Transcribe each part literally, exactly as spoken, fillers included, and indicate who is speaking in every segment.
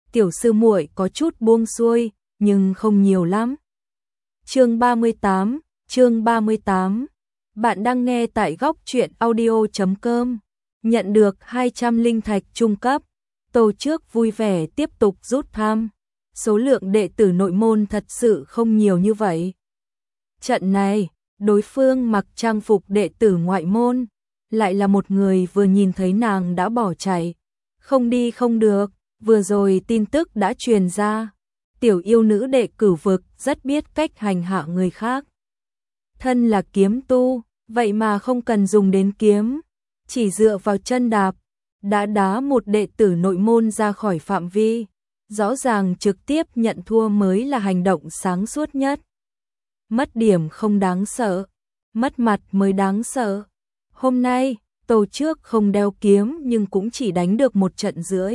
Speaker 1: tiểu sư muội có chút buông xuôi, nhưng không nhiều lắm. Chương ba mươi tám, chương ba mươi tám. Bạn đang nghe tại góc truyện audio chấm com. Nhận được hai trăm linh thạch trung cấp, Tô Trước vui vẻ tiếp tục rút thăm. Số lượng đệ tử nội môn thật sự không nhiều như vậy. Trận này, đối phương mặc trang phục đệ tử ngoại môn, lại là một người vừa nhìn thấy nàng đã bỏ chạy. Không đi không được, vừa rồi tin tức đã truyền ra. Tiểu yêu nữ đệ cửu vực rất biết cách hành hạ người khác. Thân là kiếm tu, vậy mà không cần dùng đến kiếm, chỉ dựa vào chân đạp, đã đá một đệ tử nội môn ra khỏi phạm vi. Rõ ràng trực tiếp nhận thua mới là hành động sáng suốt nhất. Mất điểm không đáng sợ, mất mặt mới đáng sợ. Hôm nay, Tô Trước không đeo kiếm nhưng cũng chỉ đánh được một trận rưỡi.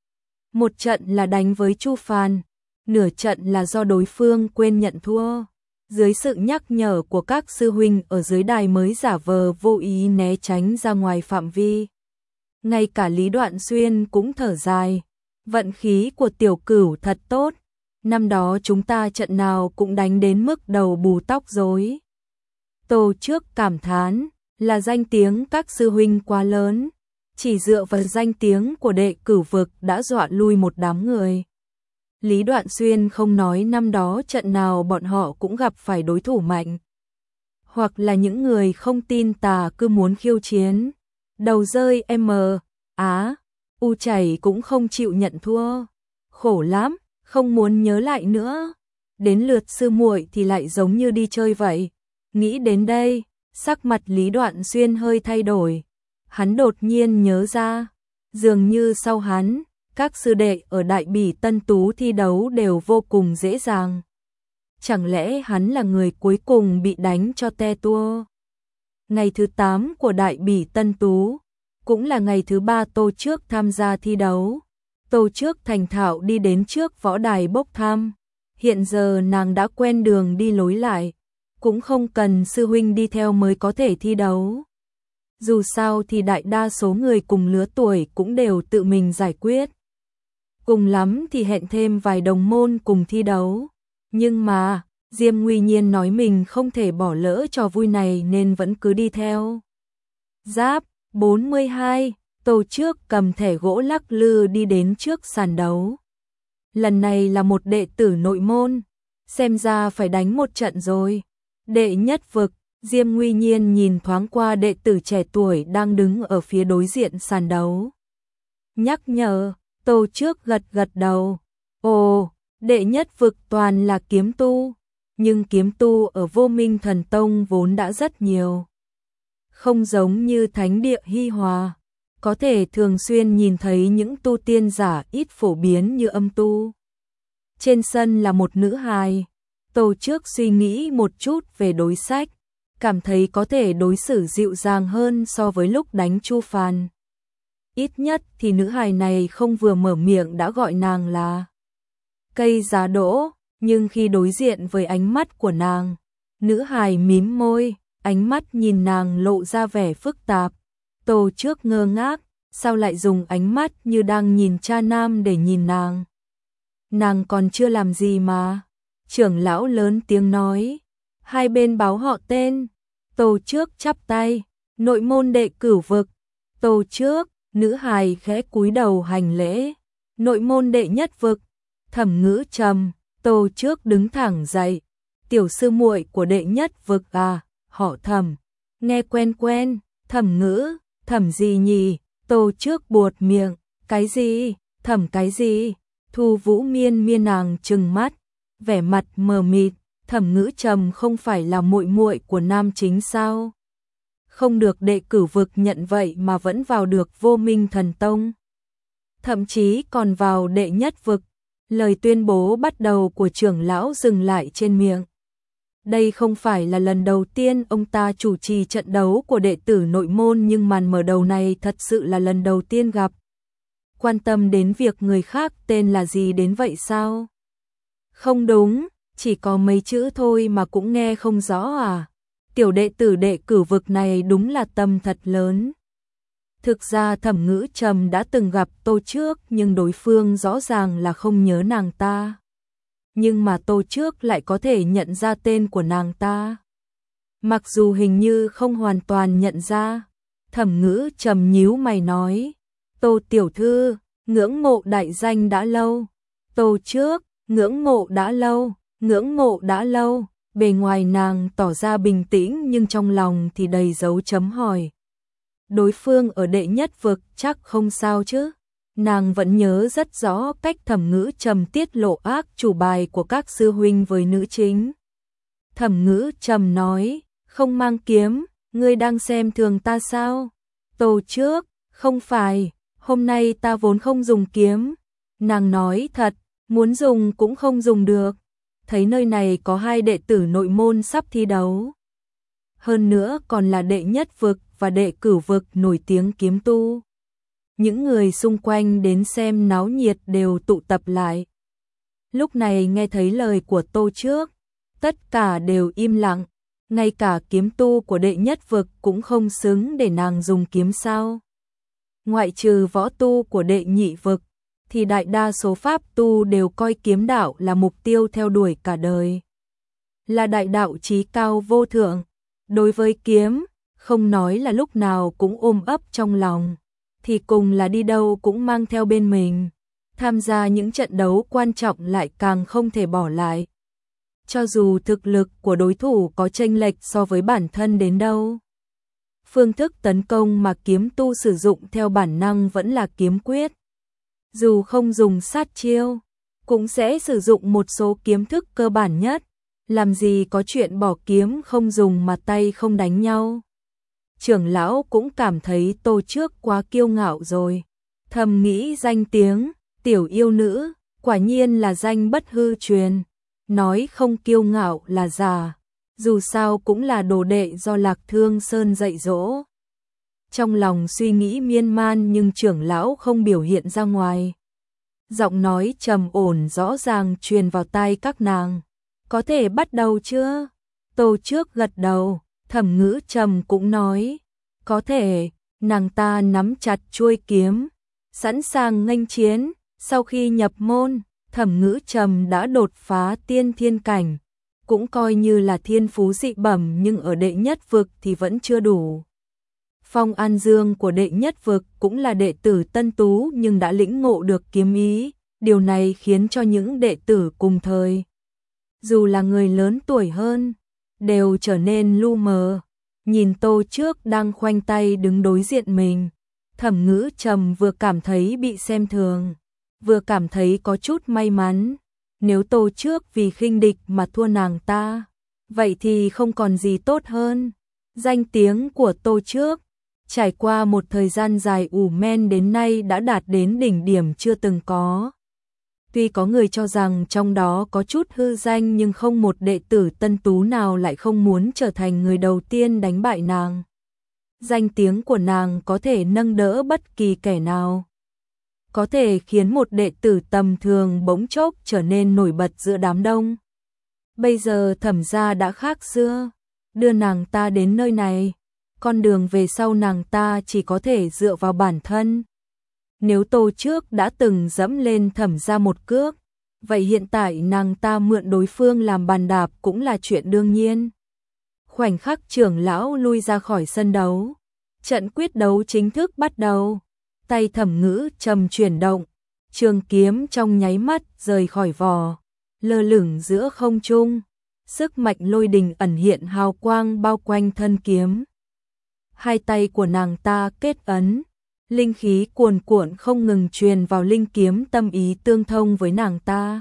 Speaker 1: Một trận là đánh với Chu Phàn, nửa trận là do đối phương quên nhận thua. Dưới sự nhắc nhở của các sư huynh ở dưới đài mới giả vờ vô ý né tránh ra ngoài phạm vi. Ngay cả Lý Đoạn Xuyên cũng thở dài. Vận khí của tiểu cửu thật tốt, năm đó chúng ta trận nào cũng đánh đến mức đầu bù tóc rối. Tô Trước cảm thán, là danh tiếng các sư huynh quá lớn, chỉ dựa vào danh tiếng của đệ cửu vực đã dọa lui một đám người. Lý Đoạn Xuyên không nói năm đó trận nào bọn họ cũng gặp phải đối thủ mạnh, hoặc là những người không tin tà cứ muốn khiêu chiến. Đầu rơi M, Á, U chảy cũng không chịu nhận thua. Khổ lắm, không muốn nhớ lại nữa. Đến lượt sư muội thì lại giống như đi chơi vậy. Nghĩ đến đây, sắc mặt Lý Đoạn Xuyên hơi thay đổi. Hắn đột nhiên nhớ ra, dường như sau hắn, các sư đệ ở Đại Bỉ Tân Tú thi đấu đều vô cùng dễ dàng. Chẳng lẽ hắn là người cuối cùng bị đánh cho te tua? Ngày thứ tám của Đại Bỉ Tân Tú, cũng là ngày thứ ba Tô Trước tham gia thi đấu. Tô Trước thành thạo đi đến trước võ đài bốc thăm. Hiện giờ nàng đã quen đường đi lối lại, cũng không cần sư huynh đi theo mới có thể thi đấu. Dù sao thì đại đa số người cùng lứa tuổi cũng đều tự mình giải quyết. Cùng lắm thì hẹn thêm vài đồng môn cùng thi đấu. Nhưng mà, Diêm Nguy Nhiên nói mình không thể bỏ lỡ trò vui này nên vẫn cứ đi theo. Giáp bốn mươi hai, Tô Trước cầm thẻ gỗ lắc lư đi đến trước sàn đấu. Lần này là một đệ tử nội môn, xem ra phải đánh một trận rồi. Đệ nhất vực, Diêm Nguy Nhiên nhìn thoáng qua đệ tử trẻ tuổi đang đứng ở phía đối diện sàn đấu. Nhắc nhở, Tô Trước gật gật đầu. Ồ, đệ nhất vực toàn là kiếm tu, nhưng kiếm tu ở Vô Minh Thần Tông vốn đã rất nhiều. Không giống như thánh địa Hi Hòa, có thể thường xuyên nhìn thấy những tu tiên giả ít phổ biến như âm tu. Trên sân là một nữ hài. Tô Trước suy nghĩ một chút về đối sách, cảm thấy có thể đối xử dịu dàng hơn so với lúc đánh Chu Phàn. Ít nhất thì nữ hài này không vừa mở miệng đã gọi nàng là cây giá đỗ, nhưng khi đối diện với ánh mắt của nàng, nữ hài mím môi, ánh mắt nhìn nàng lộ ra vẻ phức tạp. Tô Trước ngơ ngác, sao lại dùng ánh mắt như đang nhìn cha nam để nhìn nàng. Nàng còn chưa làm gì mà. Trưởng lão lớn tiếng nói, hai bên báo họ tên. Tô Trước chắp tay, nội môn đệ cửu vực. Tô Trước, nữ hài khẽ cúi đầu hành lễ. Nội môn đệ nhất vực. Thẩm Ngữ trầm. Tô Trước đứng thẳng dậy. Tiểu sư muội của đệ nhất vực à, họ Thẩm. Nghe quen quen. Thẩm Ngữ, Thẩm gì nhỉ? Tô Trước buột miệng, cái gì? Thẩm cái gì? Thu Vũ miên miên nàng trừng mắt, vẻ mặt mờ mịt. Thẩm Ngữ trầm không phải là muội muội của nam chính sao? Không được đệ cửu vực nhận vậy mà vẫn vào được Vô Minh Thần Tông. Thậm chí còn vào đệ nhất vực. Lời tuyên bố bắt đầu của trưởng lão dừng lại trên miệng. Đây không phải là lần đầu tiên ông ta chủ trì trận đấu của đệ tử nội môn, nhưng màn mở đầu này thật sự là lần đầu tiên gặp. Quan tâm đến việc người khác tên là gì đến vậy sao? Không đúng, chỉ có mấy chữ thôi mà cũng nghe không rõ à? Tiểu đệ tử đệ cửu vực này đúng là tâm thật lớn. Thực ra Thẩm Ngữ Trầm đã từng gặp Tô Trước nhưng đối phương rõ ràng là không nhớ nàng ta. Nhưng mà Tô Trước lại có thể nhận ra tên của nàng ta. Mặc dù hình như không hoàn toàn nhận ra, Thẩm Ngữ Trầm nhíu mày nói, Tô tiểu thư, ngưỡng mộ đại danh đã lâu. Tô Trước, ngưỡng mộ đã lâu, ngưỡng mộ đã lâu. Bề ngoài nàng tỏ ra bình tĩnh nhưng trong lòng thì đầy dấu chấm hỏi. Đối phương ở đệ nhất vực chắc không sao chứ. Nàng vẫn nhớ rất rõ cách Thẩm Ngữ Trầm tiết lộ ác chủ bài của các sư huynh với nữ chính. Thẩm Ngữ Trầm nói, không mang kiếm, ngươi đang xem thường ta sao? Tô Trước, không phải, hôm nay ta vốn không dùng kiếm. Nàng nói thật, muốn dùng cũng không dùng được. Thấy nơi này có hai đệ tử nội môn sắp thi đấu. Hơn nữa còn là đệ nhất vực và đệ cửu vực nổi tiếng kiếm tu. Những người xung quanh đến xem náo nhiệt đều tụ tập lại. Lúc này nghe thấy lời của Tô Trước, tất cả đều im lặng, ngay cả kiếm tu của đệ nhất vực cũng không xứng để nàng dùng kiếm sao. Ngoại trừ võ tu của đệ nhị vực, thì đại đa số pháp tu đều coi kiếm đạo là mục tiêu theo đuổi cả đời. Là đại đạo chí cao vô thượng, đối với kiếm, không nói là lúc nào cũng ôm ấp trong lòng, thì cùng là đi đâu cũng mang theo bên mình. Tham gia những trận đấu quan trọng lại càng không thể bỏ lại. Cho dù thực lực của đối thủ có chênh lệch so với bản thân đến đâu. Phương thức tấn công mà kiếm tu sử dụng theo bản năng vẫn là kiếm quyết. Dù không dùng sát chiêu, cũng sẽ sử dụng một số kiếm thức cơ bản nhất. Làm gì có chuyện bỏ kiếm không dùng mà tay không đánh nhau. Trưởng lão cũng cảm thấy Tô Trước quá kiêu ngạo rồi. Thầm nghĩ danh tiếng, tiểu yêu nữ, quả nhiên là danh bất hư truyền. Nói không kiêu ngạo là giả, dù sao cũng là đồ đệ do Lạc Thương Sơn dạy dỗ. Trong lòng suy nghĩ miên man nhưng trưởng lão không biểu hiện ra ngoài. Giọng nói trầm ổn rõ ràng truyền vào tai các nàng. Có thể bắt đầu chưa? Tô Trước gật đầu, Thẩm Ngữ Trầm cũng nói. Có thể, nàng ta nắm chặt chuôi kiếm, sẵn sàng nghênh chiến. Sau khi nhập môn, Thẩm Ngữ Trầm đã đột phá tiên thiên cảnh. Cũng coi như là thiên phú dị bẩm nhưng ở đệ nhất vực thì vẫn chưa đủ. Phong An Dương của đệ nhất vực cũng là đệ tử tân tú nhưng đã lĩnh ngộ được kiếm ý. Điều này khiến cho những đệ tử cùng thời, dù là người lớn tuổi hơn, đều trở nên lu mờ. Nhìn Tô Trước đang khoanh tay đứng đối diện mình, Thẩm Ngữ Trầm vừa cảm thấy bị xem thường, vừa cảm thấy có chút may mắn. Nếu Tô Trước vì khinh địch mà thua nàng ta, vậy thì không còn gì tốt hơn. Danh tiếng của Tô Trước, trải qua một thời gian dài ủ men đến nay đã đạt đến đỉnh điểm chưa từng có. Tuy có người cho rằng trong đó có chút hư danh nhưng không một đệ tử tân tú nào lại không muốn trở thành người đầu tiên đánh bại nàng. Danh tiếng của nàng có thể nâng đỡ bất kỳ kẻ nào. Có thể khiến một đệ tử tầm thường bỗng chốc trở nên nổi bật giữa đám đông. Bây giờ Thẩm gia đã khác xưa, đưa nàng ta đến nơi này. Con đường về sau nàng ta chỉ có thể dựa vào bản thân. Nếu Tô Trước đã từng dẫm lên Thẩm gia một cước, vậy hiện tại nàng ta mượn đối phương làm bàn đạp cũng là chuyện đương nhiên. Khoảnh khắc trưởng lão lui ra khỏi sân đấu, trận quyết đấu chính thức bắt đầu. Tay Thẩm Ngữ Trầm chuyển động, trường kiếm trong nháy mắt rời khỏi vỏ, lơ lửng giữa không trung, sức mạnh lôi đình ẩn hiện hào quang bao quanh thân kiếm. Hai tay của nàng ta kết ấn, linh khí cuồn cuộn không ngừng truyền vào linh kiếm tâm ý tương thông với nàng ta.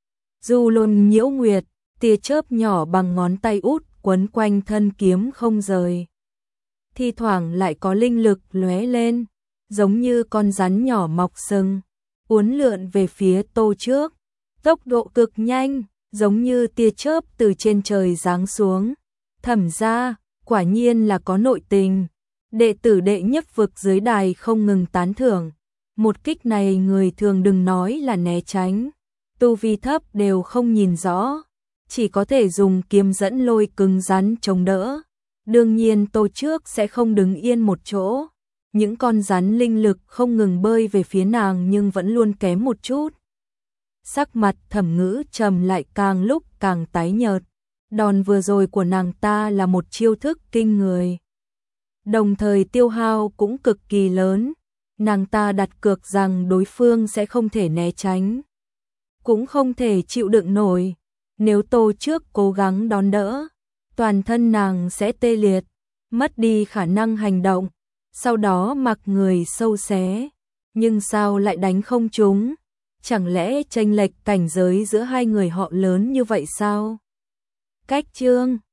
Speaker 1: Du Lôn Nhiễu Nguyệt, tia chớp nhỏ bằng ngón tay út quấn quanh thân kiếm không rời. Thi thoảng lại có linh lực lóe lên, giống như con rắn nhỏ mọc sừng, uốn lượn về phía Tô Trước. Tốc độ cực nhanh, giống như tia chớp từ trên trời giáng xuống. Thẩm gia, quả nhiên là có nội tình. Đệ tử đệ nhất vực dưới đài không ngừng tán thưởng. Một kích này người thường đừng nói là né tránh, tu vi thấp đều không nhìn rõ, chỉ có thể dùng kiếm dẫn lôi cứng rắn chống đỡ. Đương nhiên Tô Trước sẽ không đứng yên một chỗ, những con rắn linh lực không ngừng bơi về phía nàng nhưng vẫn luôn kém một chút. Sắc mặt Thẩm Ngữ Trầm lại càng lúc càng tái nhợt. Đòn vừa rồi của nàng ta là một chiêu thức kinh người, đồng thời tiêu hao cũng cực kỳ lớn. Nàng ta đặt cược rằng đối phương sẽ không thể né tránh, cũng không thể chịu đựng nổi. Nếu Tô Trước cố gắng đón đỡ, toàn thân nàng sẽ tê liệt, mất đi khả năng hành động, sau đó mặc người sâu xé. Nhưng sao lại đánh không trúng? Chẳng lẽ chênh lệch cảnh giới giữa hai người họ lớn như vậy sao? Cách chương